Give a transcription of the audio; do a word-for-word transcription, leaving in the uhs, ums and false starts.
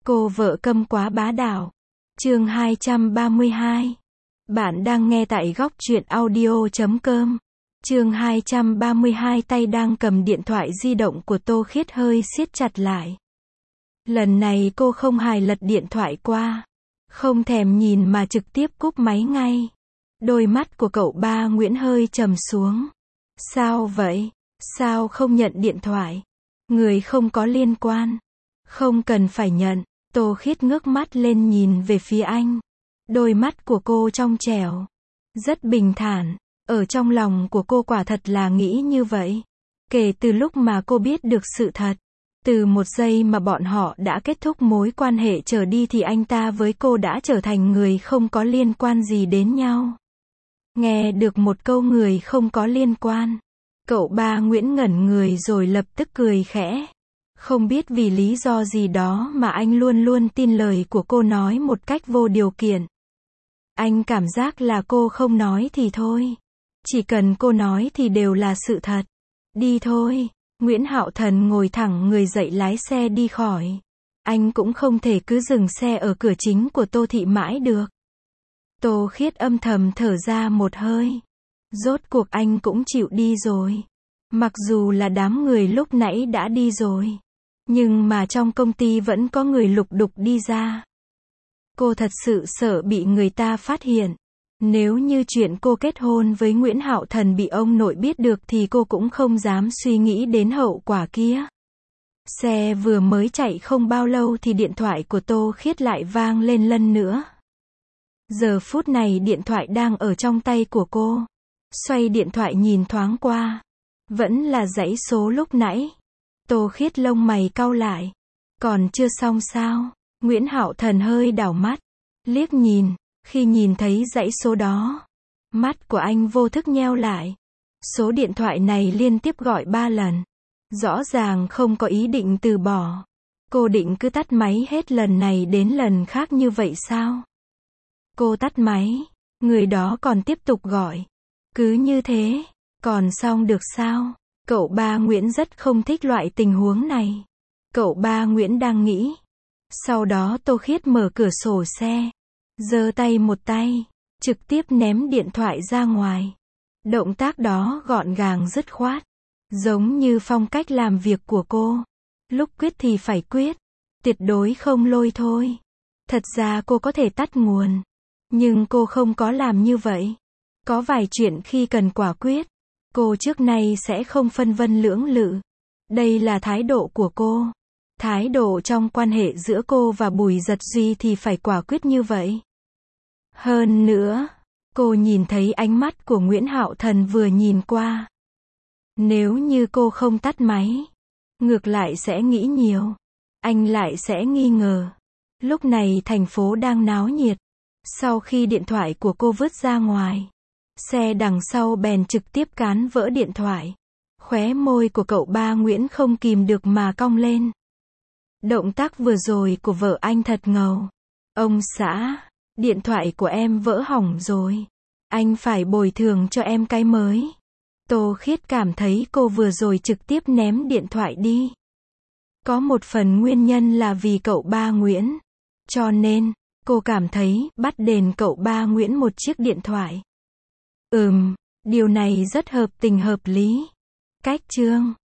Cô vợ câm quá bá đạo. Chương hai trăm ba mươi hai. Bạn đang nghe tại góc truyện audio chấm com. Chương hai trăm ba mươi hai. Tay đang cầm điện thoại di động của Tô Khiết hơi siết chặt lại. Lần này cô không hài lật điện thoại qua, không thèm nhìn mà trực tiếp cúp máy ngay. Đôi mắt của cậu ba Nguyễn hơi trầm xuống. Sao vậy? Sao không nhận điện thoại? Người không có liên quan. Không cần phải nhận. Tô Khiết ngước mắt lên nhìn về phía anh. Đôi mắt của cô trong trẻo, rất bình thản. Ở trong lòng của cô quả thật là nghĩ như vậy. Kể từ lúc mà cô biết được sự thật, từ một giây mà bọn họ đã kết thúc mối quan hệ trở đi thì anh ta với cô đã trở thành người không có liên quan gì đến nhau. Nghe được một câu người không có liên quan, cậu ba Nguyễn ngẩn người rồi lập tức cười khẽ. Không biết vì lý do gì đó mà anh luôn luôn tin lời của cô nói một cách vô điều kiện. Anh cảm giác là cô không nói thì thôi. Chỉ cần cô nói thì đều là sự thật. Đi thôi. Nguyễn Hạo Thần ngồi thẳng người dậy lái xe đi khỏi. Anh cũng không thể cứ dừng xe ở cửa chính của Tô Thị mãi được. Tô Khiết âm thầm thở ra một hơi. Rốt cuộc anh cũng chịu đi rồi. Mặc dù là đám người lúc nãy đã đi rồi, nhưng mà trong công ty vẫn có người lục đục đi ra. Cô thật sự sợ bị người ta phát hiện. Nếu như chuyện cô kết hôn với Nguyễn Hạo Thần bị ông nội biết được thì cô cũng không dám suy nghĩ đến hậu quả kia. Xe vừa mới chạy không bao lâu thì điện thoại của Tô Khiết lại vang lên lần nữa. Giờ phút này điện thoại đang ở trong tay của cô. Xoay điện thoại nhìn thoáng qua, vẫn là dãy số lúc nãy. Tô Khiết lông mày cau lại. Còn chưa xong sao? Nguyễn Hạo Thần hơi đảo mắt, liếc nhìn. Khi nhìn thấy dãy số đó, mắt của anh vô thức nheo lại. Số điện thoại này liên tiếp gọi ba lần. Rõ ràng không có ý định từ bỏ. Cô định cứ tắt máy hết lần này đến lần khác như vậy sao? Cô tắt máy, người đó còn tiếp tục gọi. Cứ như thế, còn xong được sao? Cậu ba Nguyễn rất không thích loại tình huống này. Cậu ba Nguyễn đang nghĩ. Sau đó Tô Khiết mở cửa sổ xe, giơ tay một tay, trực tiếp ném điện thoại ra ngoài. Động tác đó gọn gàng dứt khoát, giống như phong cách làm việc của cô. Lúc quyết thì phải quyết, tuyệt đối không lôi thôi. Thật ra cô có thể tắt nguồn, nhưng cô không có làm như vậy. Có vài chuyện khi cần quả quyết, cô trước nay sẽ không phân vân lưỡng lự. Đây là thái độ của cô. Thái độ trong quan hệ giữa cô và Bùi Dật Duy thì phải quả quyết như vậy. Hơn nữa, cô nhìn thấy ánh mắt của Nguyễn Hạo Thần vừa nhìn qua. Nếu như cô không tắt máy, ngược lại sẽ nghĩ nhiều. Anh lại sẽ nghi ngờ. Lúc này thành phố đang náo nhiệt. Sau khi điện thoại của cô vứt ra ngoài, xe đằng sau bèn trực tiếp cán vỡ điện thoại. Khóe môi của cậu ba Nguyễn không kìm được mà cong lên. Động tác vừa rồi của vợ anh thật ngầu. Ông xã, điện thoại của em vỡ hỏng rồi. Anh phải bồi thường cho em cái mới. Tô Khiết cảm thấy cô vừa rồi trực tiếp ném điện thoại đi. Có một phần nguyên nhân là vì cậu ba Nguyễn. Cho nên, cô cảm thấy bắt đền cậu ba Nguyễn một chiếc điện thoại. Ừm, điều này rất hợp tình hợp lý. Cách chương